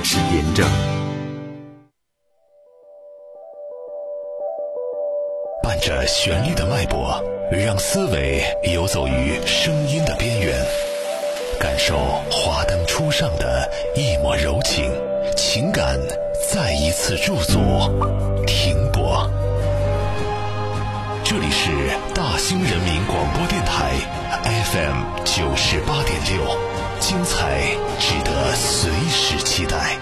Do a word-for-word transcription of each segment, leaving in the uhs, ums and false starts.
是严正。 伴着旋律的脉搏，让思维游走于声音的边缘，感受华灯初上的一抹柔情，情感再一次驻足停泊。这里是大兴人民广播电台 F M 九十八点六，精彩值得随时期待。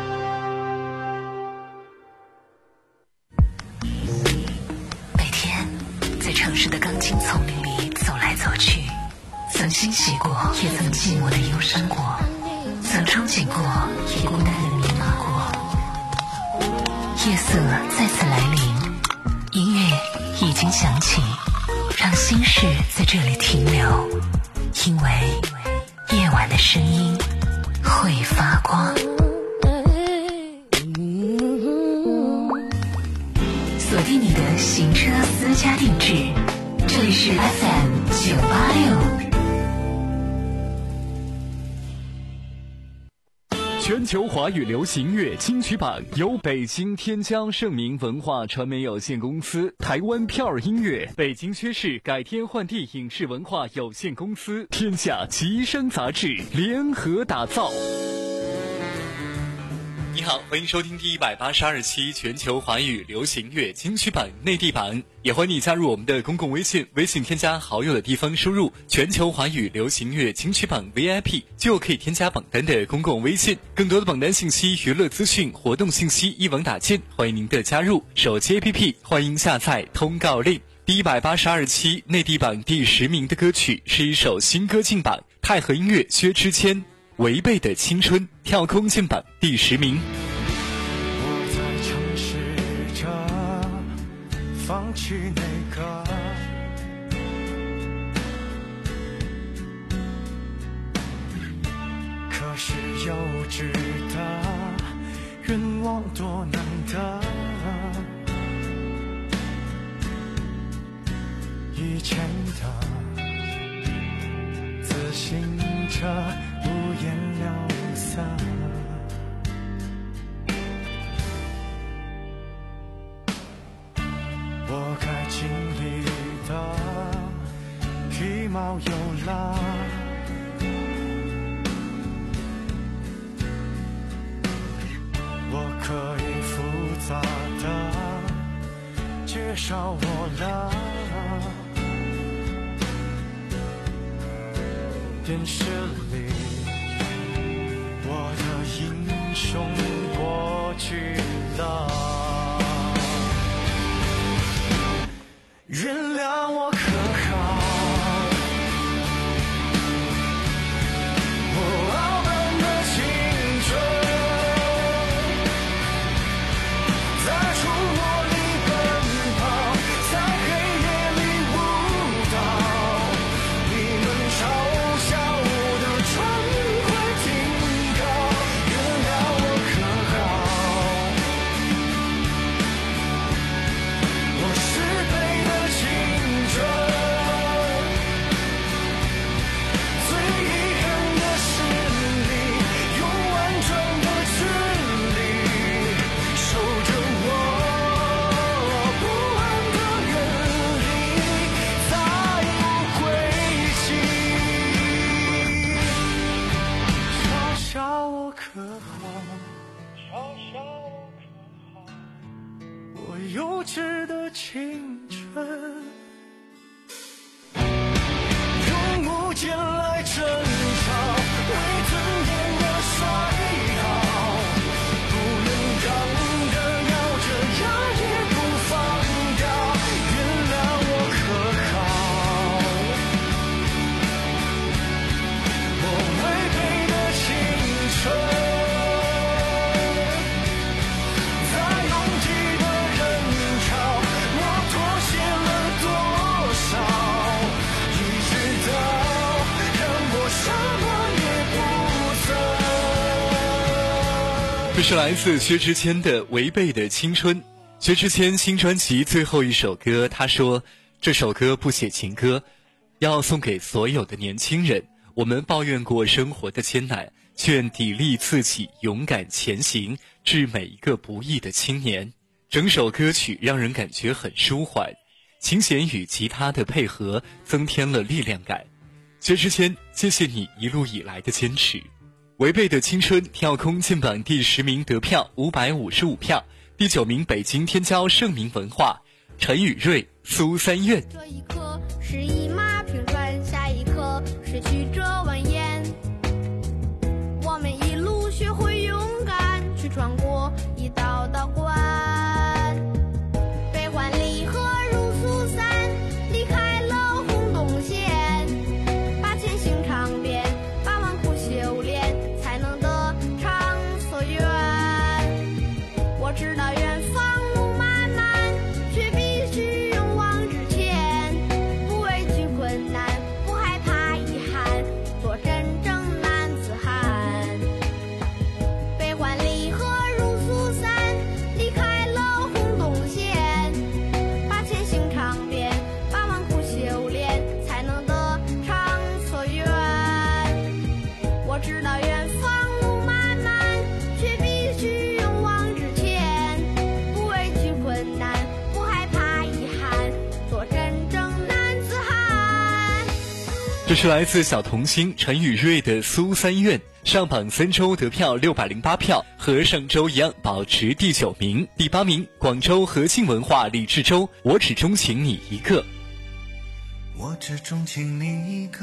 城市的钢筋丛林里走来走去，曾欣喜过，也曾寂寞的忧伤过，曾憧憬过，也孤单的迷茫过。夜色再次来临，音乐已经响起，让心事在这里停留，因为夜晚的声音会发光。锁定你的行车私家定制，这里是 F M 九八六。全球华语流行乐金曲榜由北京天江盛明文化传媒有限公司、台湾票儿音乐、北京薛氏改天换地影视文化有限公司、天下吉声杂志联合打造。你好，欢迎收听第一百八十二期全球华语流行乐金曲榜内地榜，也欢迎你加入我们的公共微信，微信添加好友的地方输入全球华语流行乐金曲榜 V I P 就可以添加榜单的公共微信。更多的榜单信息、娱乐资讯、活动信息一网打尽，欢迎您的加入。手机 A P P 欢迎下载通告令。第一百八十二期内地榜第十名的歌曲是一首新歌进榜，太和音乐薛之谦违背的青春跳空进榜第十名。 我在尝试着放弃那个可是幼稚的愿望多难得，以前的自信着无言了色，我该经历的皮毛有了，我可以复杂的介绍我了，电视里我的英雄过去了，原谅我可好，我傲慢的青春在触摸里奔跑，在黑夜里舞蹈，你们嘲笑我的船会停靠，原谅我可好，我是悲的青春，最遗憾的是你用完整的距离守着我不安的人影，再无归期，嘲笑我可好，嘲笑我可好，我幼稚的青春用木剑来争吵，未尊严的衰老，不能刚的咬着牙也不放掉，原谅我可好，我违背的青春在拥挤的人潮，我妥协了多少，一直到让我什么也不曾。 这是来自薛之谦的《违背的青春》。薛之谦新专辑最后一首歌，他说这首歌不写情歌，要送给所有的年轻人。我们抱怨过生活的艰难， 却愿砥砺自己，勇敢前行，致每一个不易的青年。整首歌曲让人感觉很舒缓，琴弦与吉他的配合增添了力量感。薛之谦，谢谢你一路以来的坚持。违背的青春跳空进榜第十名得票五百五十五票，第九名北京天骄盛名文化，陈宇瑞苏三怨。 这一刻是一马平川，下一刻是曲折蜿蜒，我们一路学会勇敢，去穿过一道道关。悲欢离合如苏散，离开了红洞县，把前行尝遍，把顽苦修炼，才能得偿所愿。我知道远方路漫漫，却必须勇往直前，不畏惧困难，不害怕遗憾，做真正男子汉。悲欢离合如苏散，离开了红洞县，把前行尝遍，把顽苦修炼，才能得偿所愿。我知道远方路漫漫，却必须勇往直前，不畏惧困难，不害怕遗憾，做真正男子汉。 这是来自小童星陈宇瑞的苏三怨，上榜三周得票六百零八票，和上周一样保持第九名。第八名，广州和庆文化李志洲，我只钟情你一个。 我只钟情你一个，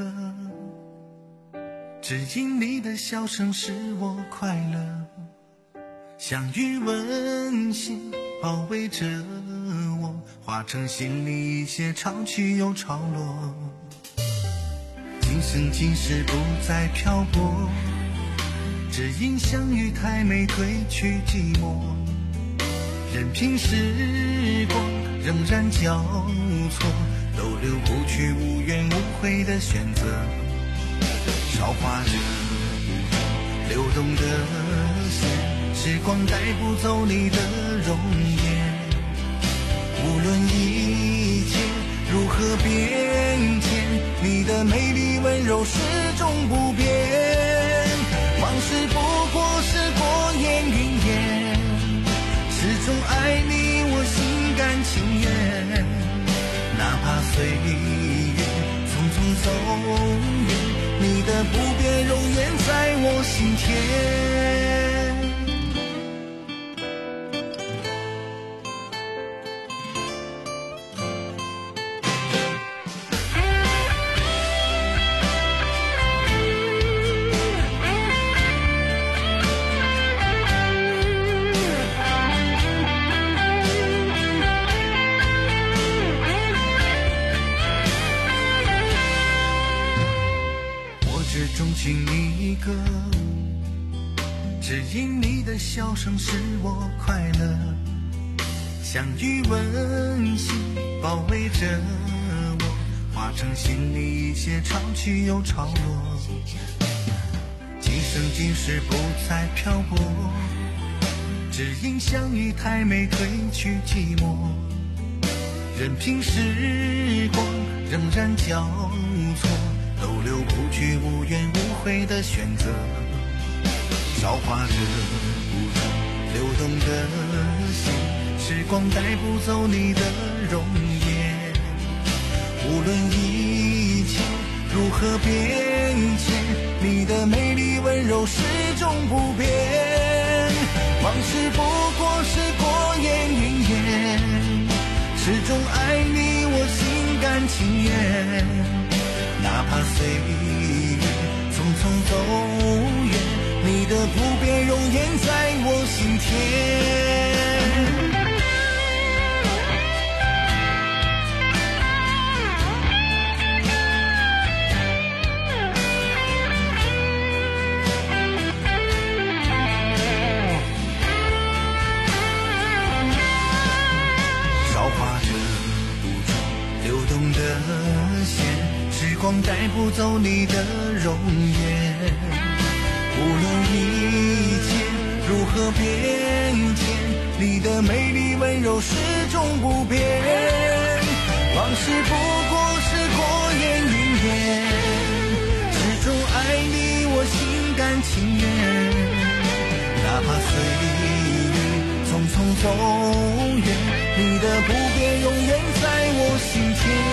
只因你的笑声使我快乐，相遇温馨包围着我，化成心里一些潮起又潮落。今生今世不再漂泊，只因相遇太美褪去寂寞，任凭时光仍然交错，都留不去无怨无悔的选择。韶华着流动的线，时光带不走你的容颜。无论一切如何变迁，你的美丽温柔始终不变。往事不过是过眼云烟，始终爱你我心甘情愿。哪怕岁月匆匆走远，你的不变容颜在我心田。钟情你一个，只因你的笑声使我快乐，相遇温馨包围着我，化成心里一些潮起又潮落。今生今世不再漂泊，只因相遇太美褪去寂寞，任凭时光仍然交错，都留不去无怨无悔的选择。韶华着不住流动的线，时光带不走你的容颜。无论一切如何变迁，你的美丽温柔始终不变。往事不过是过眼云烟，始终爱你我心甘情愿。哪怕岁月匆匆走远，你的不变容颜在我心田。韶华着不住流动的线，时光带不走你的容颜。无论一切如何变迁，你的美丽温柔始终不变。往事不过是过眼云烟，始终爱你我心甘片情缘，哪怕岁月匆匆走远，你的不变永远在我心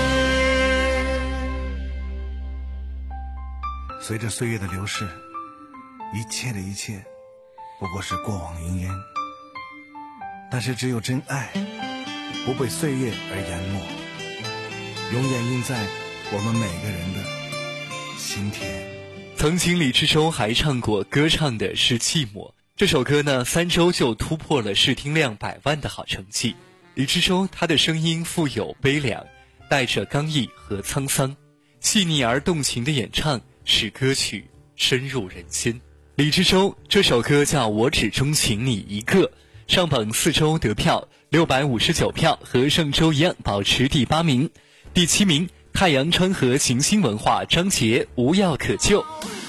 间。随着岁月的流逝，一切的一切不过是过往云烟，但是只有真爱不被岁月而淹没，永远印在我们每个人的心田。 曾经李志洲还唱过歌唱的是寂寞，这首歌呢三周就突破了试听量百万的好成绩。李志洲他的声音富有悲凉，带着刚毅和沧桑，细腻而动情的演唱使歌曲深入人心。李志洲这首歌叫《我只钟情你一个》，上榜四周得票六百五十九票，和上周一样保持第八名。第七名太阳川河行星文化张杰无药可救。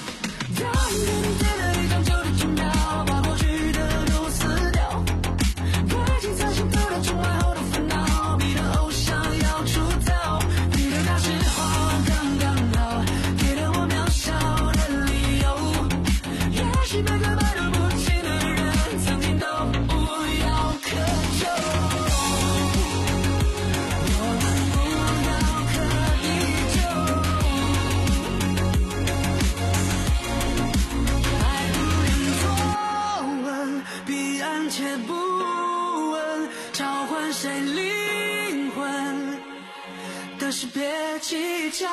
可是别计较，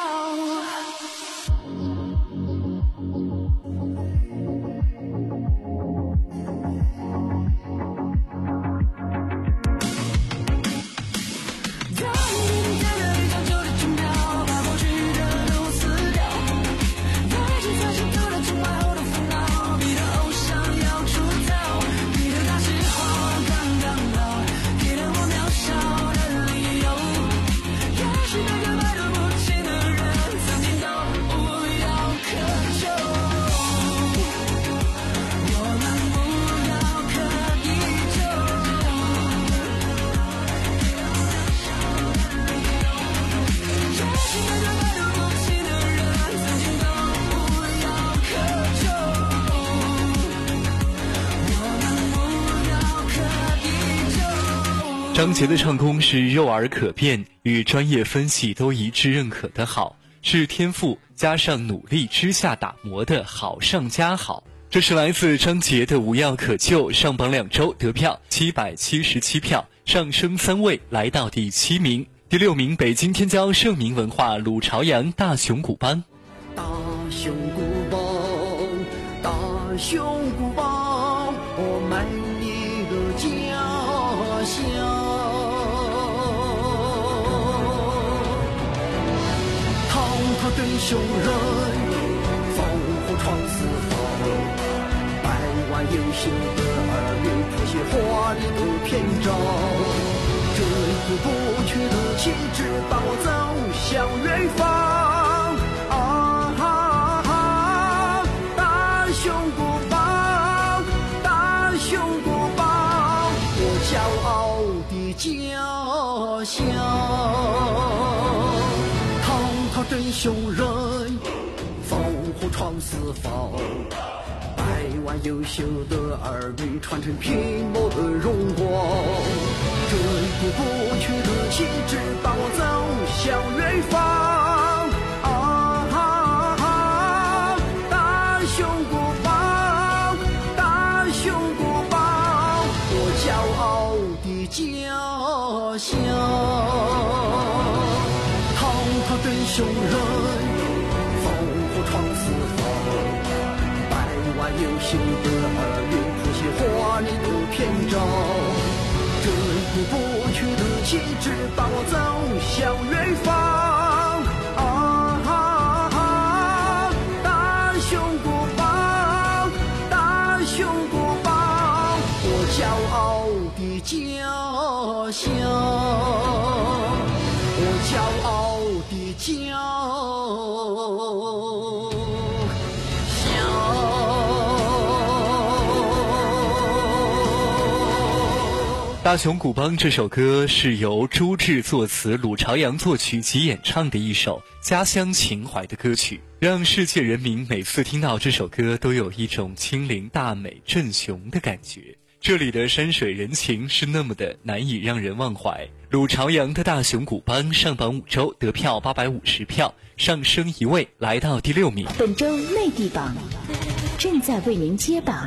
张杰的唱功是肉耳可辨，与专业分析都一致认可的好，是天赋加上努力之下打磨的好上加好。这是来自张杰的无药可救，上榜两周得票七百七十七票，上升三位来到第七名。第六名北京天骄盛名文化鲁朝阳大熊鼓帮。 大熊鼓帮，大熊鼓帮，我美丽的家乡。滔滔的雄人，烽火闯四方，百万优秀的儿女谱写华丽的篇章。这一股不屈的气质，把我走向远方。啊哈哈！大熊鼓帮，大熊鼓帮，我骄傲的家乡。滔滔真雄人，烽火闯四方，百万优秀的儿女传承拼搏的荣光。这一股不屈的气质，把我走向远方。啊哈哈！大熊鼓帮，大熊鼓帮，我骄傲的家乡。滔滔真雄人，烽火闯四方，百万优秀的儿女谱写华丽的篇章。这一股不屈的气质，把我走向远方。啊哈哈！大熊鼓帮，大熊鼓帮，我骄傲的家乡，我骄傲的家乡。 大熊古邦这首歌是由朱志作词，鲁朝阳作曲及演唱的一首家乡情怀的歌曲，让世界人民每次听到这首歌都有一种亲临大美镇雄的感觉。这里的山水人情是那么的难以让人忘怀。鲁朝阳的大熊古邦上榜五周，得票八百五十票，上升一位，来到第六名。 本周内地榜正在为您揭榜。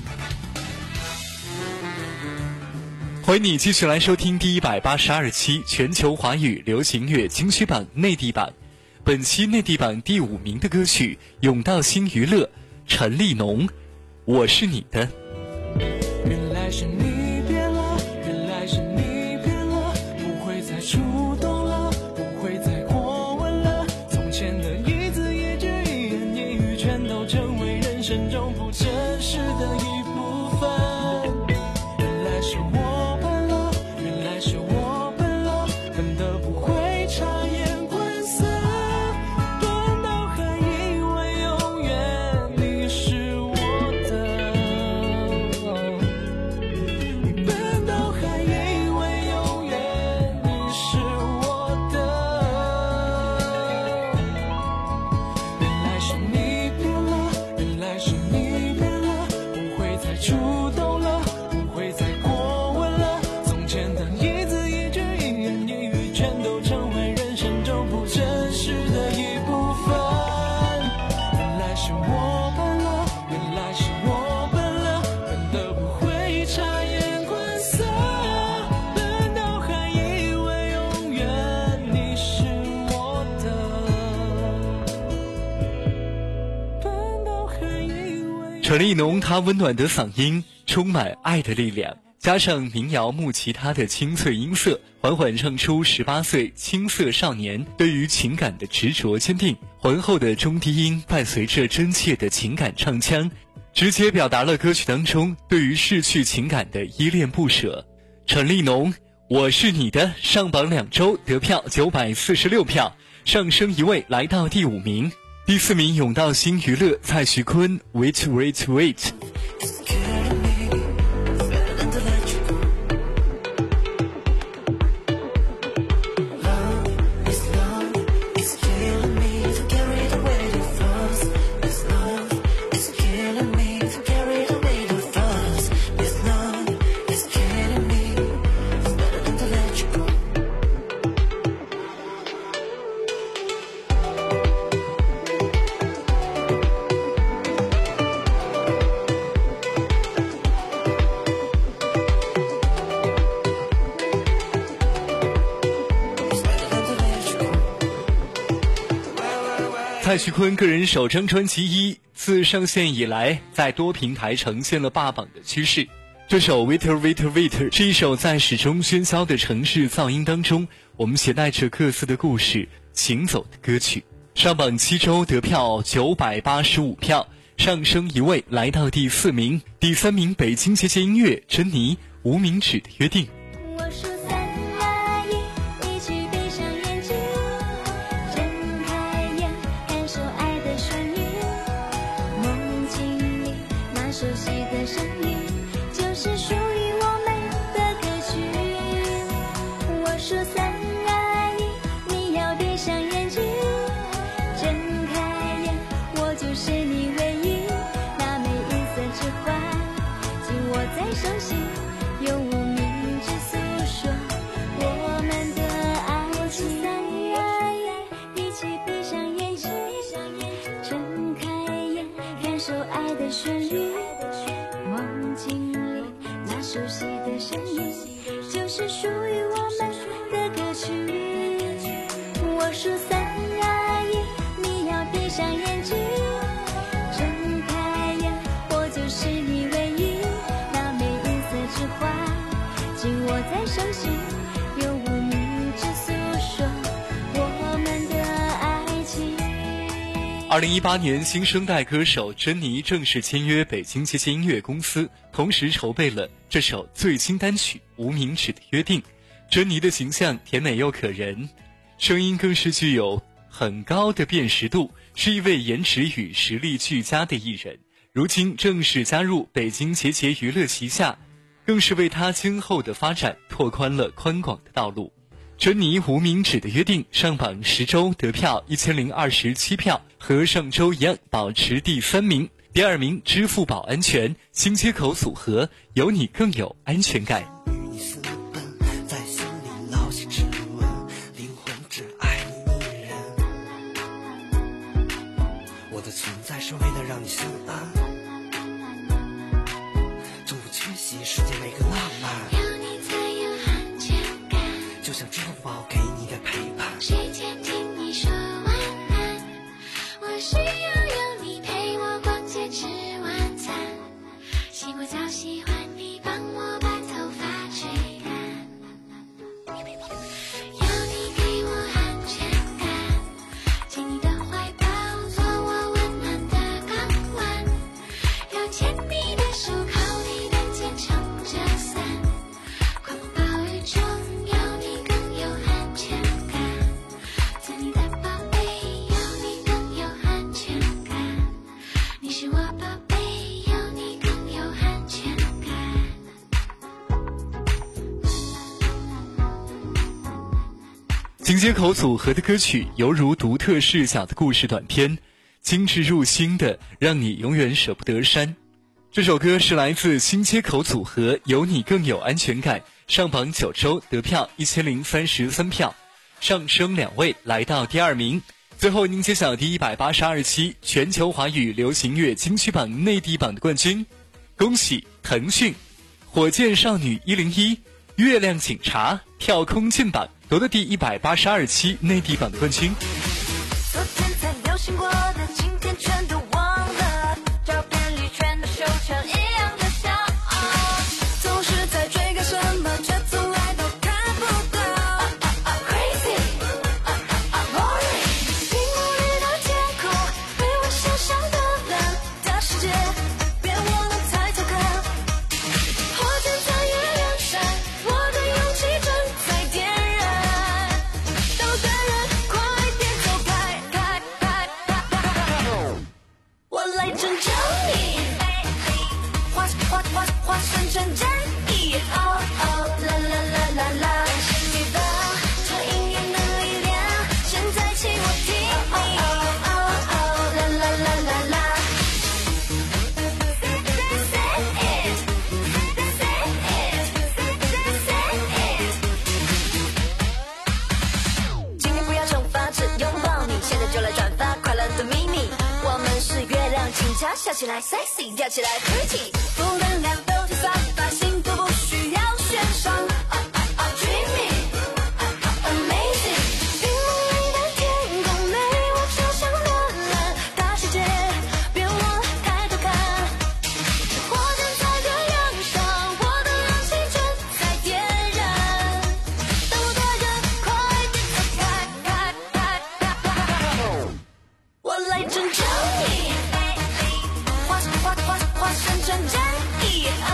欢迎你继续来收听第一百八十二期全球华语流行乐金曲榜内地榜。本期内地榜第五名的歌曲《永道新娱乐》，陈立农，我是你的。 原来是你变了，原来是你变了，不会再触动了，不会再过问了，从前的一字一句一言一语全都成为人生中不真实的一部分。原来是我笨了，原来是我笨了，笨得不会察言观色，笨到还以为永远你是我的。 陈立农他温暖的嗓音，充满爱的力量，加上民谣木吉他的清脆音色，缓缓唱出十八岁青涩少年对于情感的执着坚定。浑厚的中低音伴随着真切的情感唱腔，直接表达了歌曲当中对于逝去情感的依恋不舍。陈立农，我是你的，上榜两周，得票九百四十六票，上升一位，来到第五名。第四名永道新娱乐，蔡徐坤 Wait Wait Wait。蔡徐坤个人首张专辑一自上线以来，在多平台呈现了霸榜的趋势。这首 Waiter Waiter Waiter 是一首在始终喧嚣的城市噪音当中，我们携带着各自的故事行走的歌曲。上榜七周，得票九百八十五票，上升一位，来到第四名。第三名北京节节音乐，珍妮无名指的约定。 我数三二一，一起闭上眼睛，睁开眼，感受爱的旋律。梦境里那熟悉的声音，就是属于我们的歌曲。我数三二一，你要闭上眼睛，睁开眼，我就是你唯一。那枚银色指环，紧握在手心，用无名指诉说我们的爱情。一起闭上眼睛，睁开眼，感受爱的旋律。梦境里那熟悉的声音，就是属于我们的歌曲。我数三二一，你要闭上眼睛，睁开眼，我就是你唯一。那枚银色指环，紧握在手心，用无名指诉说我们的爱情。 二零一八年，新生代歌手珍妮正式签约北京节节音乐公司，同时筹备了这首最新单曲《无名指的约定》。珍妮的形象甜美又可人，声音更是具有很高的辨识度，是一位颜值与实力俱佳的艺人。如今正式加入北京节节娱乐旗下， 更是为他今后的发展拓宽了宽广的道路。珍妮无名指的约定上榜十周得票一千零二十七票，和上周一样保持第三名。第二名支付宝安全新街口组合有你更有安全感。 与你私奔，在心里牢记指纹，灵魂只爱你一人。我的存在是为了让你心安，从不缺席世界每个浪漫， 有你才有安全感， 就像支付宝给你的陪伴。 睡前听你说晚安，我需要有你陪我逛街吃晚餐，洗过澡喜欢你帮我把头发吹干，有你给我安全感，紧你的怀抱做我温暖的港湾，有牵你的手靠你的肩撑着伞，狂风暴雨中有你更有安全感，做你的宝贝有你更有安全感，你是我宝贝有你更有安全感。 新街口组合的歌曲犹如独特视角的故事短片，精致入心的让你永远舍不得删。这首歌是来自新街口组合有你更有安全感，上榜九周得票一千零三十三票，上升两位来到第二名。最后您揭晓第一百八十二期全球华语流行乐金曲榜内地榜的冠军，恭喜腾讯火箭少女一零一月亮警察跳空进榜夺得第一百八十二期内地榜的冠军。 昨天才流行过的，今天全都忘了，照片里全都修成一样的笑，总是在追赶什么，却从来都看不到。Crazy, boring， 屏幕里的天空被我想象的蓝的世界，别忘了抬头看，火箭在月亮上，我的勇气正在点燃，等的人快点走开开开开，我来拯救你，化化化化身成正义，哦哦啦啦啦啦啦，是你的这隐隐的力量，现在请我听你，哦哦哦啦啦啦啦啦。今天不要惩罚，只拥抱你，现在就来转发快乐的秘密。我们是月亮警察，笑起来 sexy， 跳起来 pretty， 负能量都去散发，幸福不需要悬赏。Dreamy, amazing， 屏幕里的天空被我照向了蓝大世界，别忘了抬头看，火箭在月亮上，我的勇气正在点燃，等我的人快点走开开开开，我来拯救你，化化化化身成正义。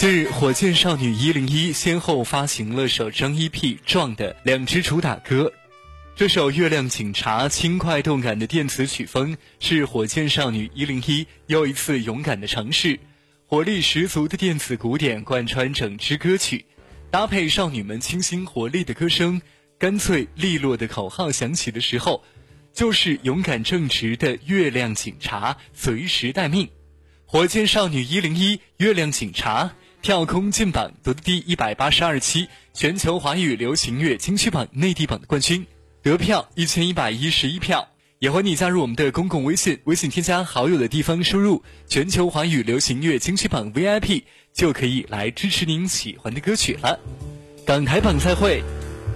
近日，火箭少女一零一先后发行了首张 E P《壮》的两支主打歌。这首《月亮警察》轻快动感的电子曲风，是火箭少女一零一又一次勇敢的尝试。活力十足的电子鼓点贯穿整支歌曲，搭配少女们清新活力的歌声，干脆利落的口号响起的时候，就是勇敢正直的月亮警察，随时待命。火箭少女一零一月亮警察跳空进榜，夺得第一百八十二期全球华语流行乐金曲榜内地榜的冠军，得票一千一百一十一票。也欢迎你加入我们的公共微信，微信添加好友的地方输入全球华语流行乐金曲榜 V I P， 就可以来支持您喜欢的歌曲了。港台榜再会。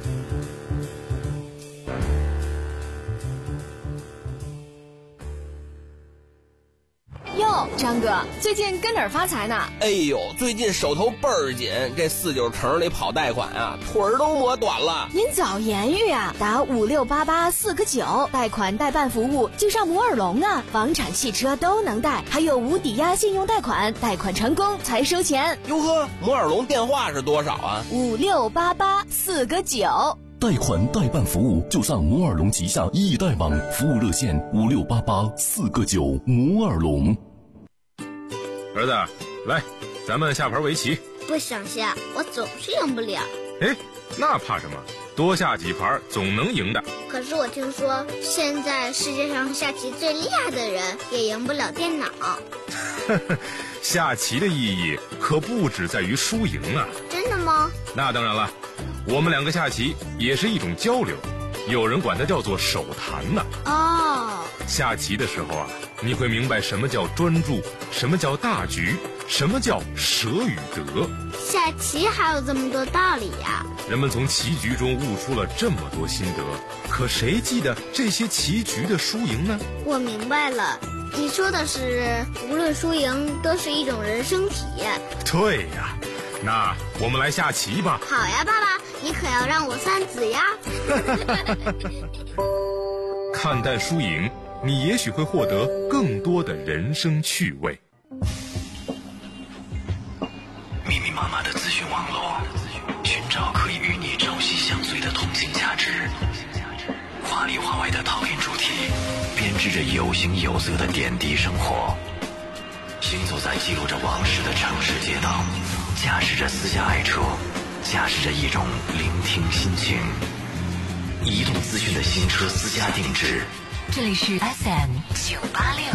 哟，张哥，最近跟哪儿发财呢？ 哎呦，最近手头倍儿紧，这四九城里跑贷款啊，腿儿都磨短了。 您早言语啊，打五六八八四个九，贷款代办服务就上摩尔龙啊，房产、汽车都能贷，还有无抵押信用贷款，贷款成功才收钱。 哟呵，摩尔龙电话是多少啊？ 五六八八四个九。 贷款代办服务就上摩尔龙旗下易贷网，服务热线五六八八四个九。摩尔龙。 儿子，来，咱们下盘围棋。 不想下，我总是赢不了。 哎，那怕什么？多下几盘总能赢的。 可是我听说，现在世界上下棋最厉害的人也赢不了电脑。 下棋的意义可不只在于输赢啊。 真的吗？ 那当然了，我们两个下棋也是一种交流，有人管它叫做手谈呢。 哦， 下棋的时候啊，你会明白什么叫专注，什么叫大局，什么叫舍与得。 下棋还有这么多道理呀！ 人们从棋局中悟出了这么多心得，可谁记得这些棋局的输赢呢？ 我明白了，你说的是无论输赢都是一种人生体验。 对呀，那我们来下棋吧。 好呀，爸爸，你可要让我三子呀。 看淡输赢，你也许会获得更多的人生趣味。 密密麻麻的资讯网络，寻找可以与你朝夕相随的通信价值。华里华外的讨论主题，编织着有形有色的点滴生活。行走在记录着往事的城市街道，驾驶着私家爱车，驾驶着一种聆听心情。移动资讯的新车私家定制。 这里是 S M 九八六。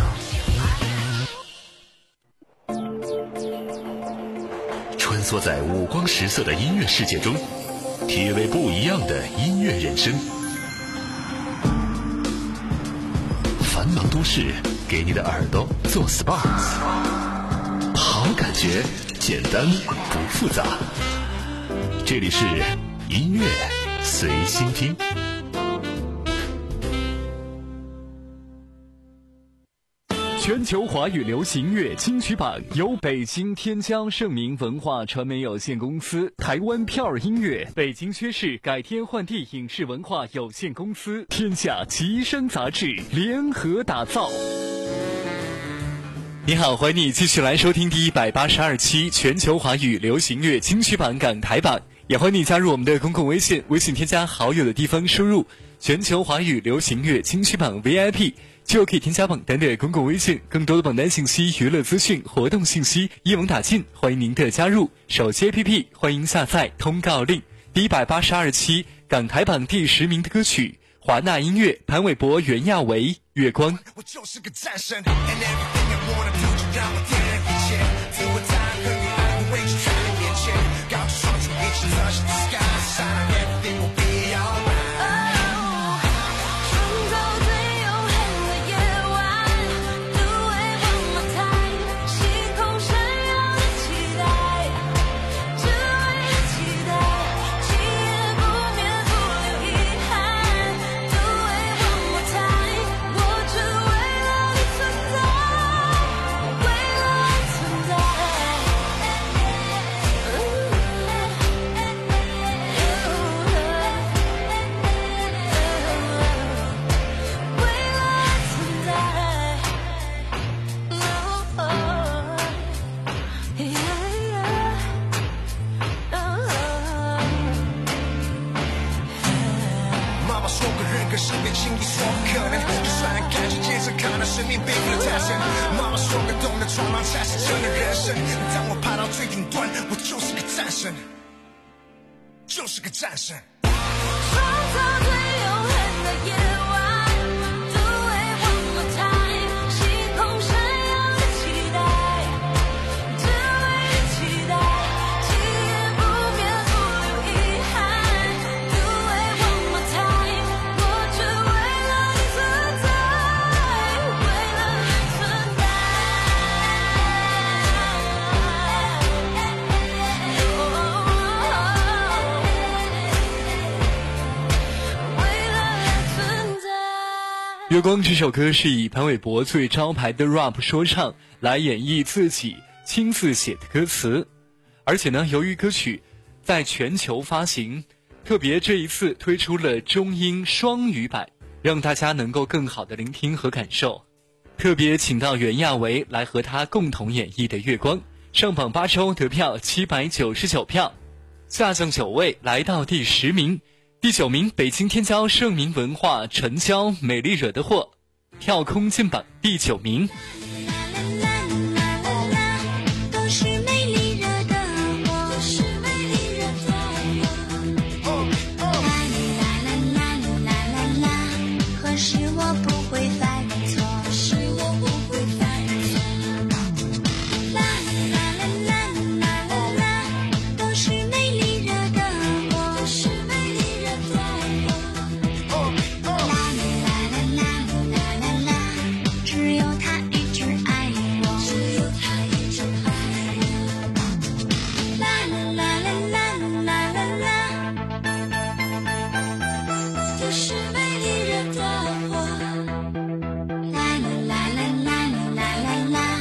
穿梭在五光十色的音乐世界中，体味不一样的音乐人生。繁忙都市给你的耳朵做 S P A， 好感觉，简单不复杂。这里是音乐随心听。 全球华语流行乐金曲榜由北京天江盛明文化传媒有限公司、台湾票儿音乐、北京薛氏改天换地影视文化有限公司、天下吉声杂志联合打造。你好，欢迎你继续来收听第一百八十二期全球华语流行乐金曲榜港台榜，也欢迎你加入我们的公共微信，微信添加好友的地方输入全球华语流行乐金曲榜 V I P，就可以添加榜单的公共微信，更多的榜单信息、娱乐资讯、活动信息一网打尽，欢迎您的加入。手机 A P P 欢迎下载通告令。第一百八十二期港台榜第十名的歌曲，华纳音乐潘玮柏、袁娅维《月光》。 我就是个战神 and everything I wanna do 就让我天人一切，自我在和你安慰就在你面前，高举双手一起 touch the sky sign everything will be alright。 说过人跟生命轻易说不可能，就算看着街上看到生命背负了太深。妈妈说过懂得闯荡才是真的人生，当我爬到最顶端，我就是个战神，就是个战神。 创造最永恒的夜晚 Do it one more time 星空闪耀的期待只为你期待记忆不变不留遗憾 Do it one more time 我只为了你存在为了你存在月光这首歌是以潘玮柏最招牌的 rap 说唱来演绎自己亲自写的歌词，而且呢，由于歌曲在全球发行，特别这一次推出了中英双语版，让大家能够更好的聆听和感受。特别请到袁娅维来和他共同演绎的月光，上榜八周得票七百九十九票，下降九位来到第十名。第九名，北京天骄盛名文化陈娇美丽惹的祸，跳空进榜第九名。 都是美丽惹的祸，是美丽惹的祸。啦啦啦啦啦啦，可是我不会犯错，是我不会犯错。啦啦啦啦啦啦啦，都是美丽惹的祸，是美丽惹的祸。啦啦啦啦啦啦啦，只有他一直爱我，只有他一直爱我。啦啦啦啦啦啦啦，这是美丽惹的祸。啦啦啦啦啦啦啦啦，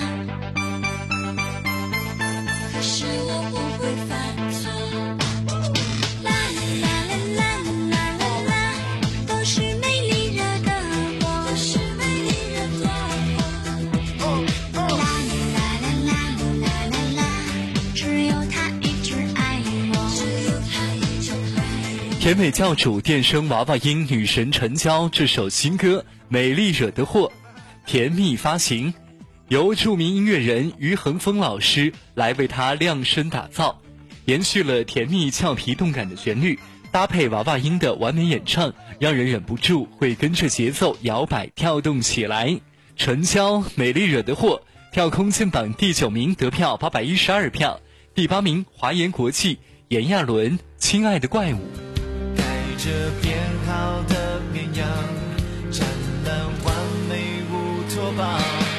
可是我不会犯错。啦啦啦啦啦啦啦，都是美丽惹的祸，是美丽惹的祸。啦啦啦啦啦啦啦，只有他一直爱我，只有他一直爱我。 甜美教主电声娃娃音女神陈娇这首新歌《美丽惹的祸》甜蜜发行，由著名音乐人于恒峰老师来为她量身打造，延续了甜蜜俏皮动感的旋律，搭配娃娃音的完美演唱，让人忍不住会跟着节奏摇摆跳动起来。陈娇《美丽惹的祸》跳空进榜第九名，得票八百一十二票。第八名，华研国际炎亚纶《亲爱的怪物》。 带着编号的绵羊，湛蓝完美乌托邦。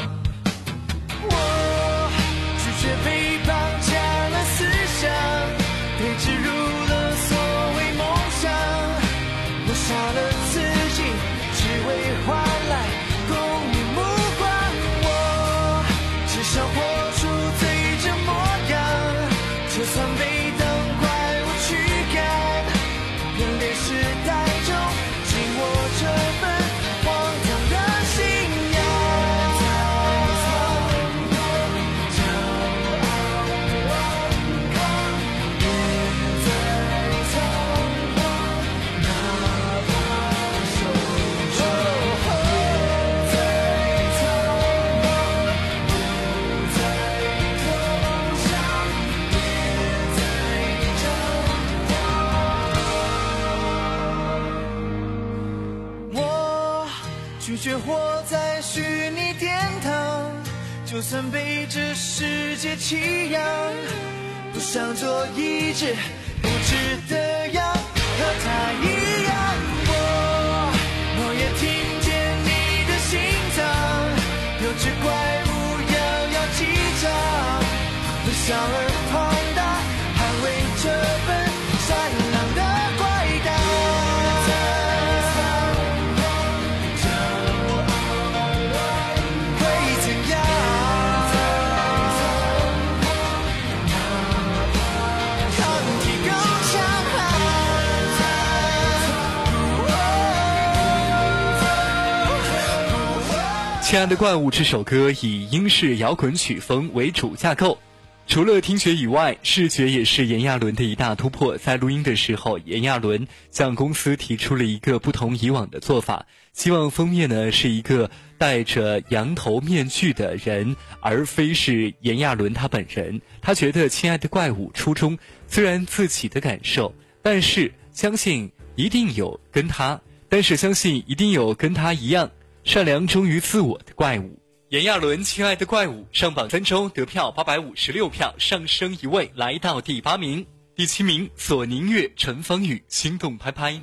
我拒绝被绑架的思想，被植入了所谓梦想，我杀了自己，只为换来公民目光。我只想活出最真模样，就算被当怪物驱赶，人类时代中紧握这份荒唐的信仰。我拒绝活在虚拟殿堂，就算被这世界弃养，不想做一只无知的羊，和他一样。我我也听见你的心脏，有只怪物遥遥击掌，微笑而庞大，捍卫这份善良的怪诞。会怎样？抗体更强悍。 亲爱的怪物这首歌以英式摇滚曲风为主架构， 除了听觉以外，视觉也是炎亚纶的一大突破。在录音的时候，炎亚纶向公司提出了一个不同以往的做法，希望封面呢是一个戴着羊头面具的人，而非是炎亚纶他本人。他觉得《亲爱的怪物》初衷虽然自己的感受，但是相信一定有跟他，但是相信一定有跟他一样善良忠于自我的怪物。炎亚纶《亲爱的怪物》上榜三周得票八百五十六票，上升一位来到第八名。第七名索宁月陈芳语心动拍拍。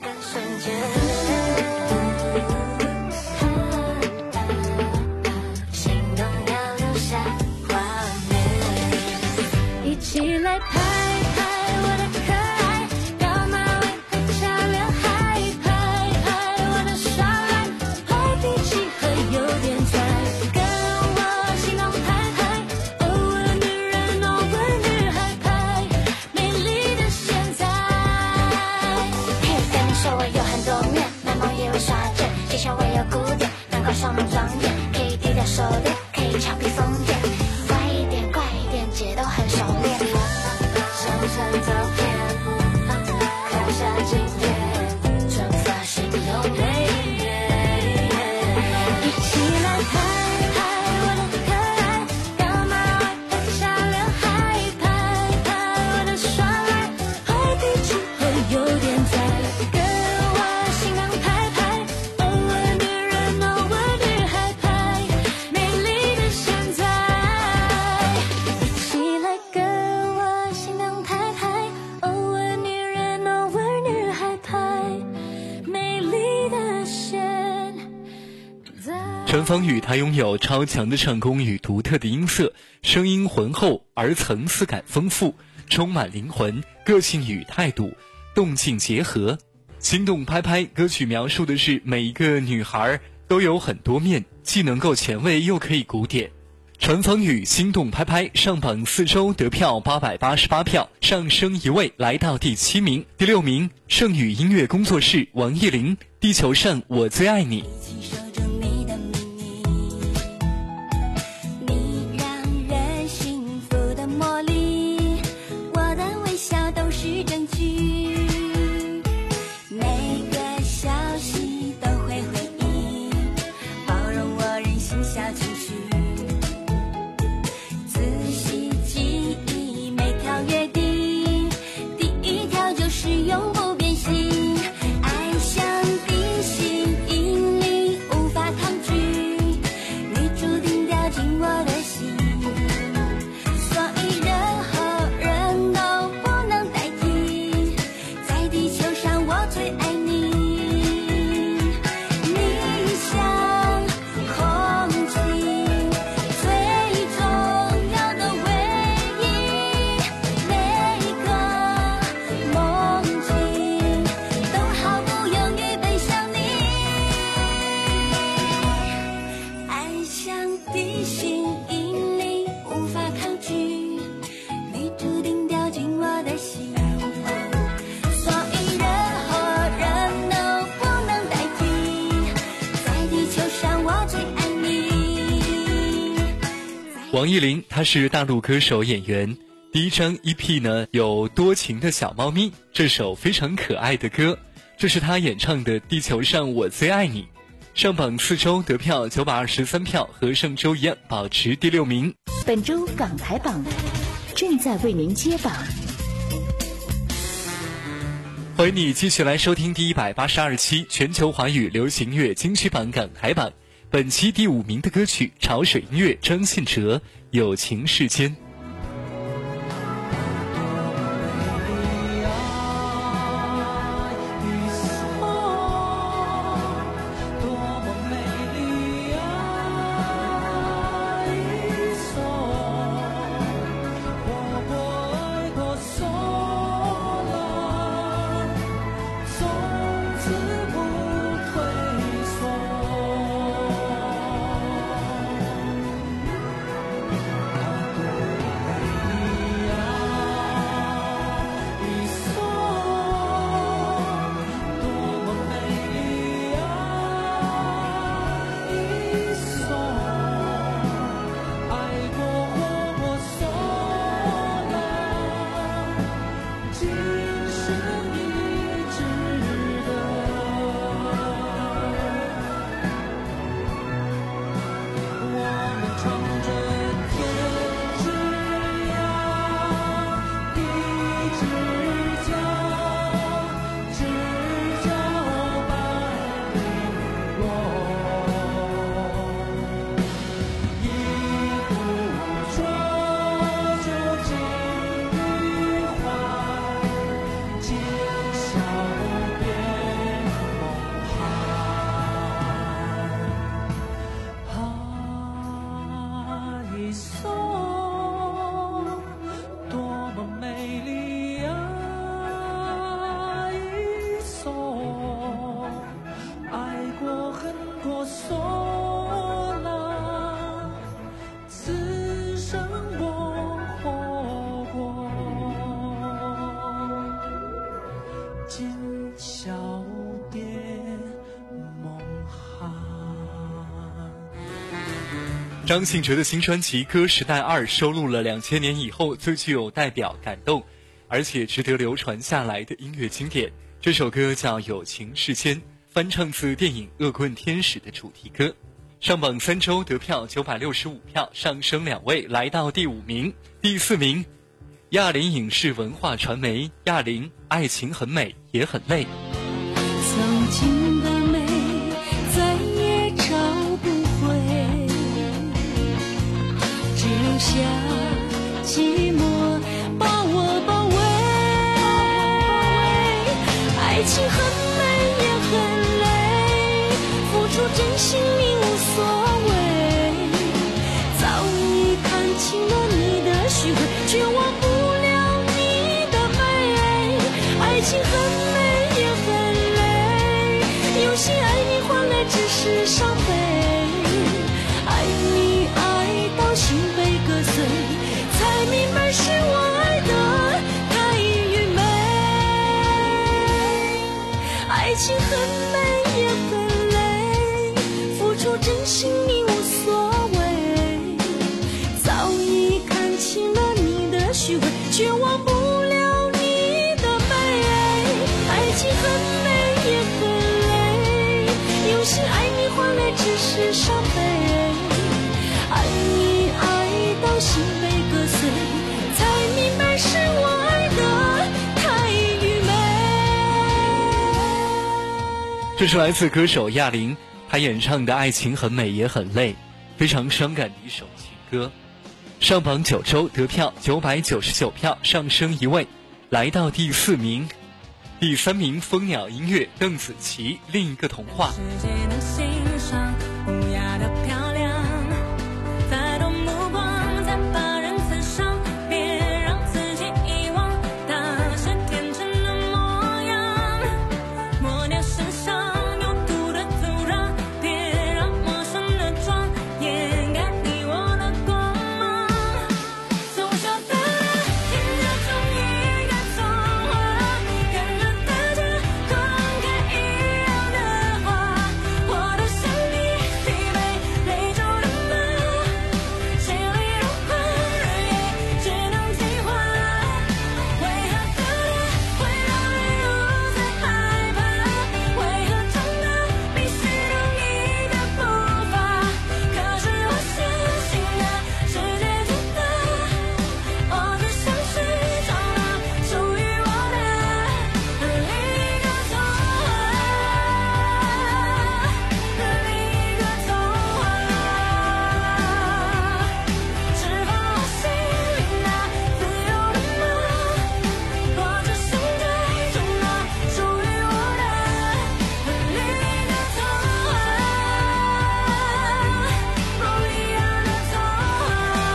一起来拍拍我的可爱，高马尾和长刘海，拍拍我的耍赖，坏脾气和有点拽，跟我心动拍拍，哦我女人哦我女孩拍，美丽的现在。嘿，跟你说我有很多面，卖萌也会耍贱，技巧我有古典，能够笑容庄严，可以低调收敛，可以俏皮疯癫，歪一点怪一点，姐都很熟练。上传照片，看下今天，转发心动美颜，一起来拍拍我的可爱，高马尾和长刘海，拍拍我的耍赖，坏脾气和有点拽，跟我心动拍拍，哦我女人哦我女孩拍，美丽的现在，一起来跟我心动拍拍，哦我女人哦我女孩拍，美丽的现在。 陈芳语她拥有超强的唱功与独特的音色，声音浑厚而层次感丰富，充满灵魂，个性与态度动静结合。心动拍拍歌曲描述的是每一个女孩都有很多面，既能够前卫又可以古典。陈芳语心动拍拍上榜四周得票八百八十八票，上升一位来到第七名。第六名圣宇音乐工作室王艺霖地球上我最爱你。 守住你的秘密，你让人幸福的魔力，我的微笑都是证据，每个消息都会回忆，包容我任性小情绪，仔细记忆每条约定，第一条就是永不变心，爱像地心引力无法抗拒，你注定掉进我的心，所以任何人都不能代替，在地球上我最爱你，你像空气最重要的唯一，每个梦境都毫不犹豫奔向你，爱像地心引力无法抗拒，你注定掉进我的心，所以任何人都不能代替，在地球上我最爱你。 王艺霖他是大陆歌手演员，第一张 E P 呢有多情的小猫咪这首非常可爱的歌，这是他演唱的地球上我最爱你，上榜四周得票九百二十三票，和上周一样保持第六名。 本周港台榜正在为您揭榜。 欢迎你继续来收听第一百八十二期全球华语流行乐金曲榜港台榜，本期第五名的歌曲潮水音乐张信哲友情世间。 从此不退缩。 小别梦寒。 张信哲的新专辑《歌时代二》收录了两千年以后最具有代表感动而且值得流传下来的音乐经典。这首歌叫《友情世间》，翻唱自电影《恶棍天使》的主题歌，上榜三周得票九百六十五票，上升两位来到第五名。第四名亚林影视文化传媒，亚林爱情很美也很累。 曾经的美再也找不回，只留下寂寞把我包围。爱情很美也很累，付出真心你无所谓，早已看清了你的虚伪，却忘不了你的美。爱情很美也很累，用心爱你换来只是伤悲，爱你爱到心被割碎，才明白是我爱的太愚昧。爱情很美也很累，付出真心你无所谓，早已看清了你的虚伪，却忘不了你的美。爱情很美也很累，用心爱你换来只是伤悲，爱你爱到心被割碎，才明白是我爱的太愚昧。 这是来自歌手亚林，他演唱的《爱情很美也很累》，非常伤感的一首情歌。上榜九周得票九百九十九票，上升一位来到第四名。第三名蜂鸟音乐，邓紫棋另一个童话。 世界能欣赏无涯的漂亮，再多目光再把人刺伤，别让自己遗忘那些天真的模样，抹掉身上有毒的土壤，别让陌生的妆掩盖你我的光芒。从小到大听着同一个童话，跟着大家公开一样的话，我都想你疲惫累皱的吗？心里如狂日夜只能替换，为何得到会让人如此害怕？为何长大必须同一个步伐？可是我相信啊，世界之大，我只想去找那属于我的另一个童话，另一个童话。释放我心里那自由的梦，我只想追逐那属于我的另一个童话，不一样的童话。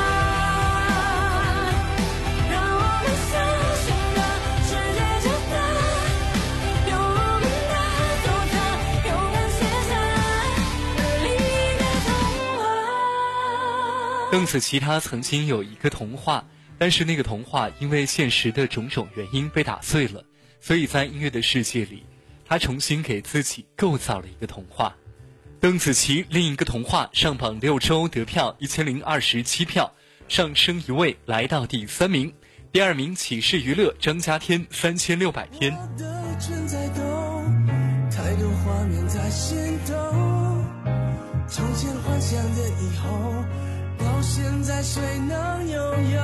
让我们相信的世界之大，用我们的走它，勇敢写下另一个童话。 邓紫棋她曾经有一个童话，但是那个童话因为现实的种种原因被打碎了，所以在音乐的世界里，她重新给自己构造了一个童话。邓紫棋另一个童话上榜六周得票一千零二十七票，上升一位来到第三名。第二名启示娱乐张家天三千六百天。 我的存在都太多画面在心头，从前幻想的以后，到现在谁能拥有？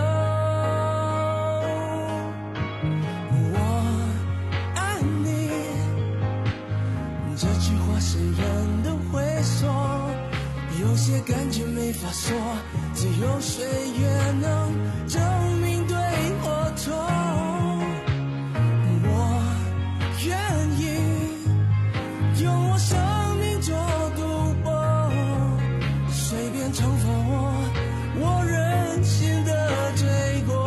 我爱你，这句话谁人都会说，有些感觉没法说，只有岁月能证明对或错。我愿意用我生命做赌博，随便惩罚我，我任性的罪过。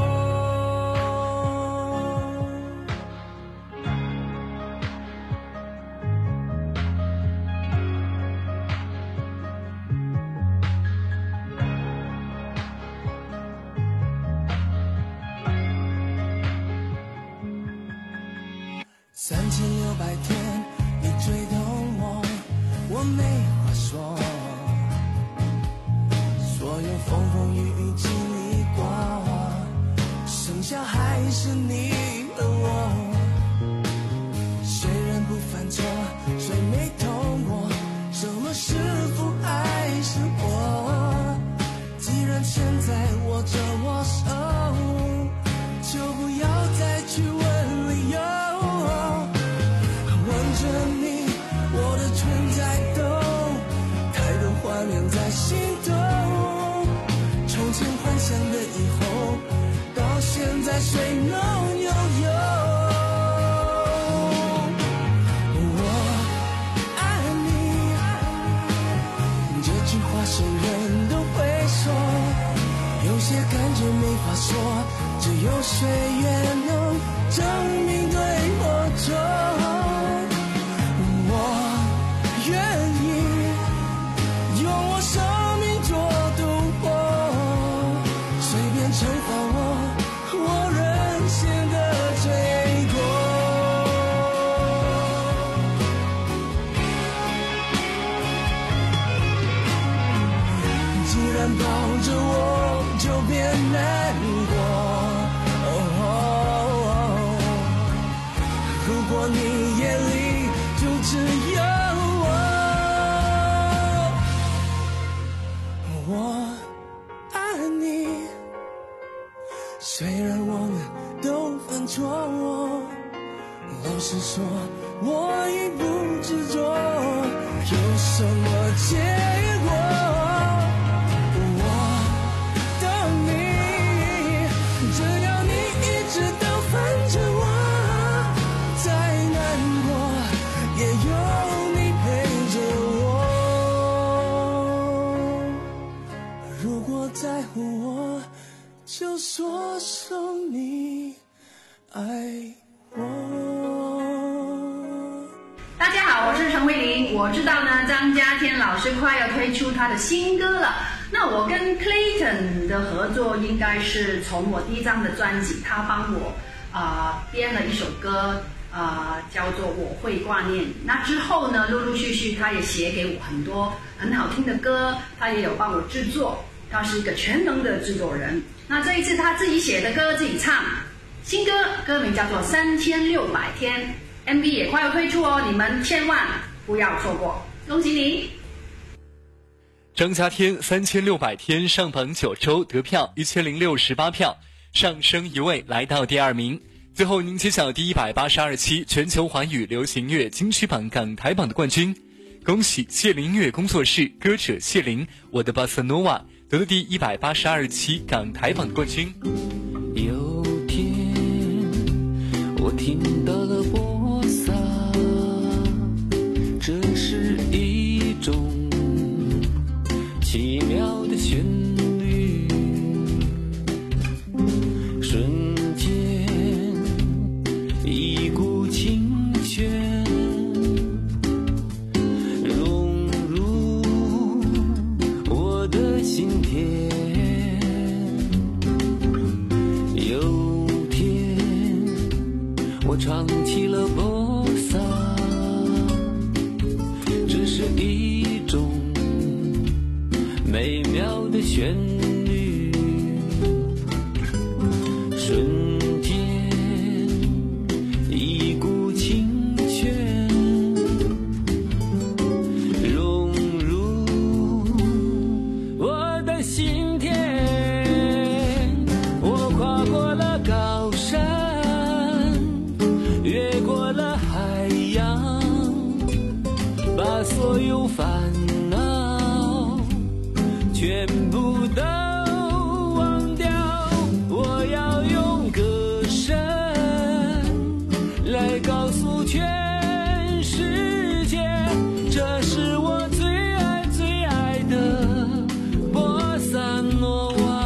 三千六百天，你追动我，我没话说。所有风风雨雨经历过，剩下还是你和我。谁人不犯错，谁没痛过？什么是父爱是我？既然现在握着我手，就不要再去问理由。问着你，我的存在都太多画面在心头。从前幻想的以后，到现在谁能拥有？我爱你，这句话谁人都会说，有些感觉没法说，只有岁月能证明对或错。我愿意用我生命做赌博，随便惩罚我，我任性的罪过。既然抱着我，就别难过。如果你眼里就只有我，我爱你。虽然我们都犯错，老实说，我已不执着，有什么结果？在乎我，就说声你爱我。 大家好，我是陈慧琳。我知道呢，张家天老师快要推出他的新歌了。那我跟 Clayton 的合作应该是从我第一张的专辑，他帮我啊、呃、编了一首歌啊、呃，叫做《我会挂念》。那之后呢，陆陆续续他也写给我很多很好听的歌，他也有帮我制作。他是一个全能的制作人。那这一次他自己写的歌自己唱，新歌歌名叫做《三千六百天》 ，M V 也快要推出哦，你们千万不要错过，恭喜你！ 张家天三千六百天上榜九周，得票一千零六十八票，上升一位来到第二名。最后您揭晓第一百八十二期全球华语流行乐金曲榜港台榜的冠军，恭喜谢林音乐工作室歌者谢林，我的巴塞诺瓦得了第一百八十二期港台榜的冠军。 有天我听到了波萨，这是一种奇妙的旋律，瞬间一股清泉融入我的心田。有天我唱起了波萨，这是一种美妙的旋律，瞬间一股清泉融入我的心田。我跨过了高山，越过了海洋，把所有烦恼全部都忘掉。我要用歌声来告诉全世界，这是我最爱最爱的波萨诺瓦。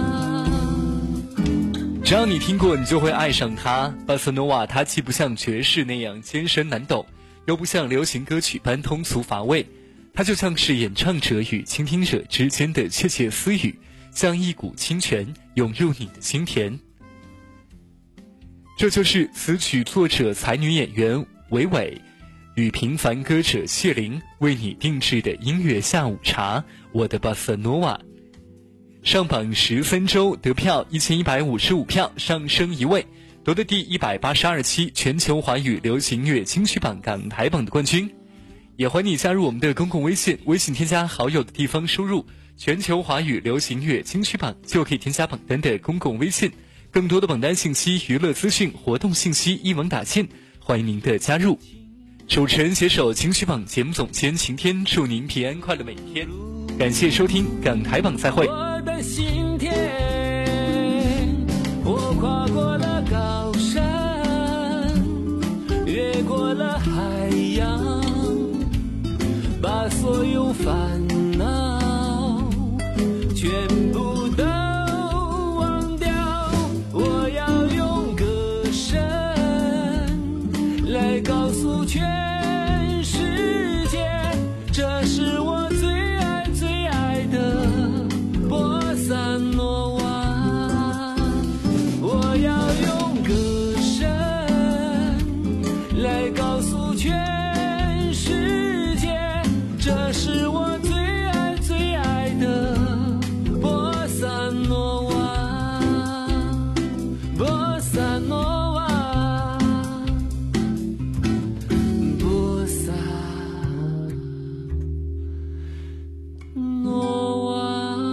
只要你听过，你就会爱上它。巴塞诺瓦它既不像爵士那样艰深难懂，又不像流行歌曲般通俗乏味，它就像是演唱者与倾听者之间的窃窃私语，像一股清泉涌入你的心田。 这就是词曲作者才女演员韦伟与平凡歌者谢玲为你定制的音乐下午茶，我的巴塞诺瓦。上榜十三周，得票一千一百五十五票，上升一位，夺得第一百八十二期全球华语流行乐金曲榜港台榜的冠军。也欢迎你加入我们的公共微信，微信添加好友的地方输入全球华语流行乐金曲榜，就可以添加榜单的公共微信。更多的榜单信息、娱乐资讯、活动信息一网打尽，欢迎您的加入。主持人携手金曲榜节目总监晴天，祝您平安快乐每天。感谢收听港台榜，再会。 我的心田，我跨过了高山，越过了海洋，把所有烦恼全部都忘掉。我要用歌声来告诉全世界，这是我最爱最爱的波萨诺瓦。我要用歌声来告诉全世界，这是我最爱最爱的波萨诺瓦，波萨诺瓦，波萨诺瓦。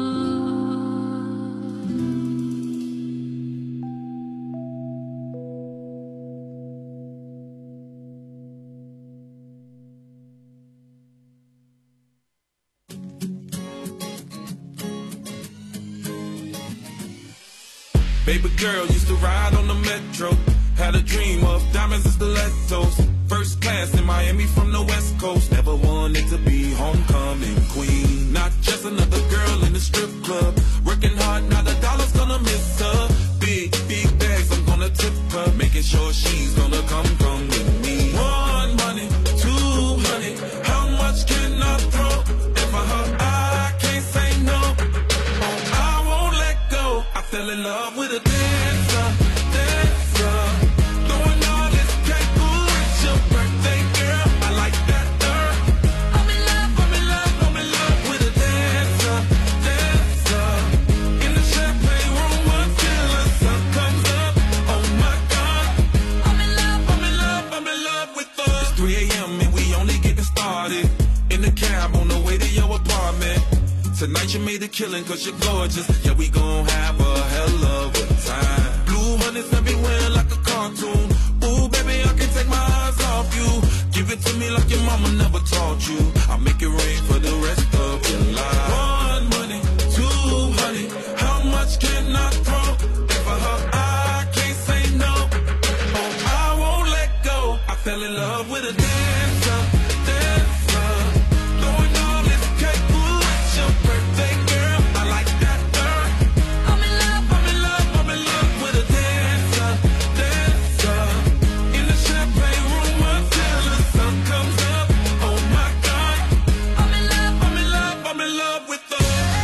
Baby girl used to ride on the metro. Had a dream of diamonds and stilettos. First class in Miami from the West Coast. Never wanted to be homecoming queen. Not just another girl in the strip club. Working hard, not a dollar's gonna miss her. Big, big bags, I'm gonna tip her. Making sure she's gonna come, come with me. One money, two honey. How much can I throw? If I her, I can't say no. Oh, I won't let go. I fell in love with a dancer, dancer. Throwing all this cake, ooh, it's your birthday, girl. I like that, girl. I'm in love, I'm in love, I'm in love with a dancer, dancer. In the champagne room until the sun comes up. Oh my God. I'm in love, I'm in love, I'm in love with her. It's three a.m. and we only getting started. In the cab on the way to your apartment. Tonight you made a killing cause you're gorgeous. Yeah, we gon' have a hell of a time. Blue honey's everywhere like a cartoon. Ooh, baby, I can't take my eyes off you. Give it to me like your mama never taught you. I'll make it rain for the rest of your life. One money, two honey. How much can I throw? If I her, I can't say no. Oh, I won't let go. I fell in love with a dancer, dancer. Throwing all this cake, ooh, it's your birthday, girl. I like that, girl. I'm in love, I'm in love, I'm in love with a dancer, dancer. In the champagne room until the sun comes up. Oh my God. I'm in love, I'm in love, I'm in love with her.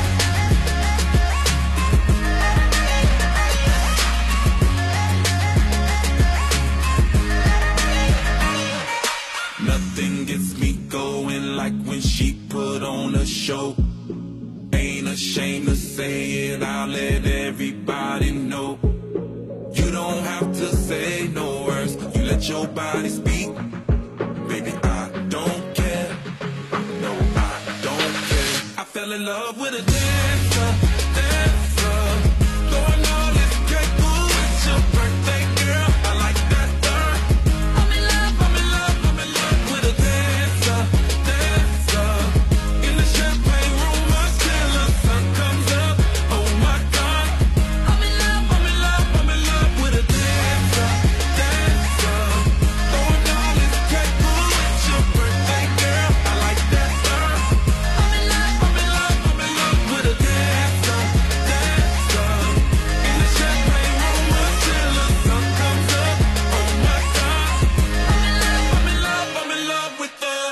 Nothing gets me going like when she put on a show. Ain't ashamed to say it, I'll let everybody know. You don't have to say no words, you let your body speak. Baby, I don't care, no, I don't care. I fell in love with a dancer, dancer. Throwing all this cake, ooh, it's your birthday, girl. I like that, girl. I'm in love, I'm in love, I'm in love with a dancer, dancer. In the champagne room until the sun comes up. Oh my God. I'm in love, I'm in love, I'm in love with a dancer, dancer. Throwing all this cake, ooh, it's your birthday, girl. I like that, girl. I'm in love, I'm in love, I'm in love with a dancer, dancer. In the champagne room until the sun comes up. Oh my God. I'm in love, I'm in love, I'm in love with her.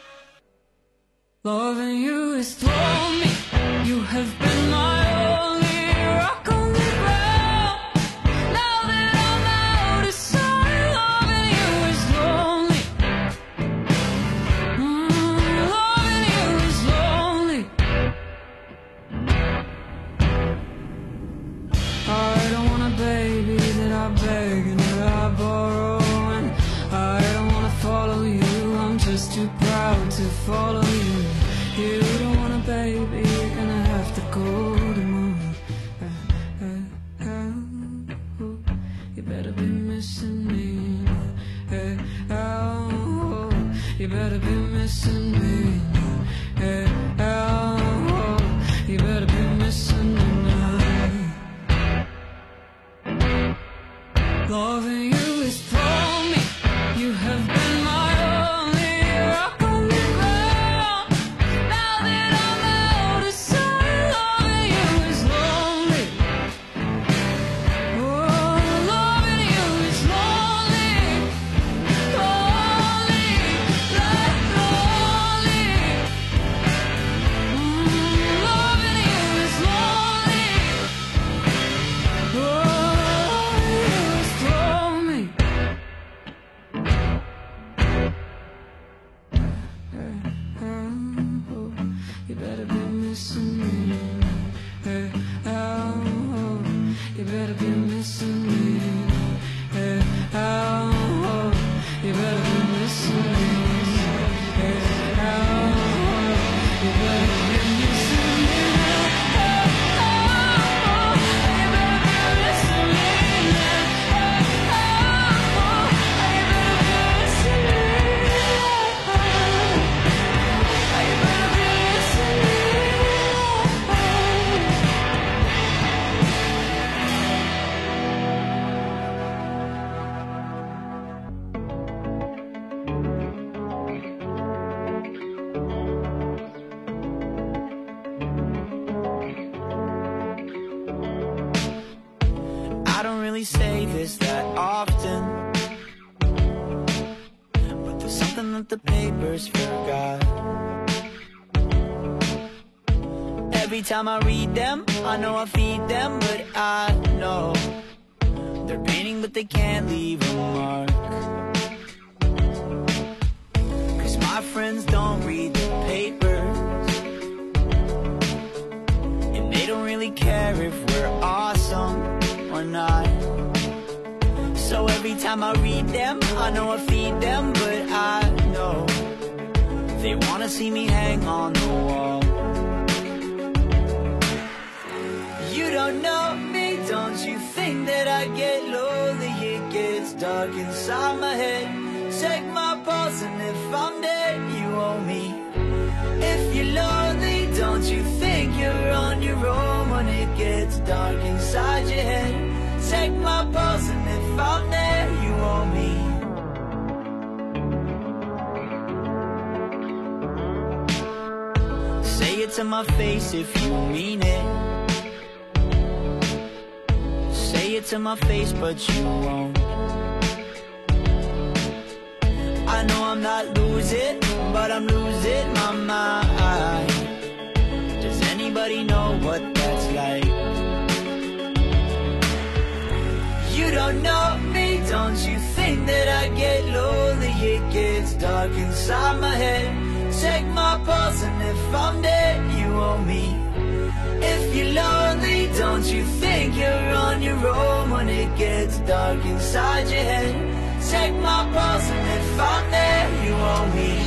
Loving you has thrown me. You have been my only rock on the ground. Now that I'm out of too proud to follow you. You don't want a baby, you're gonna have to go to mom. Uh, uh, uh, oh, you better be missing me. Hey, oh, you better be missing me. Hey, oh, you better be missing me now. Loving you is for me. You have been my only rock on the ground. Now that I'm out of sight, loving you is lonely. Oh, loving you is lonely. Lonely, like lonely. Mm, loving you is lonely. Oh, you better be missing me. Hey, oh, you better be missing me. Hey, oh, you better be missing me. Hey, oh, you better be missing me. Hey, oh, you better be missing me. Hey, oh, you better be missing me. I don't really say this that often, but there's something that the papers forgot. Every time I read them, I know I feed them, but I know they're painting, but they can't leave a mark. Cause my friends don't read the papers, and they don't really care if we're awesome or not. So every time I read them, I know I feed them, but I know they wanna see me hang on the wall. You don't know me, don't you think that I get lonely? It gets dark inside my head. Check my pulse and if I'm dead, you owe me. If you're lonely, don't you think you're on your own when it gets dark inside your head? Check my pulse and if I'm there, you owe me. Say it to my face if you mean it. Say it to my face, but you won't. I know I'm not losing, but I'm losing my mind. Does anybody know what that's like? You don't know me, don't you think that I get lonely? It gets dark inside my head. Check my pulse and if I'm dead, you owe me. If you're lonely, don't you think you're on your own when it gets dark inside your head? Check my pulse and if I'm there, you owe me.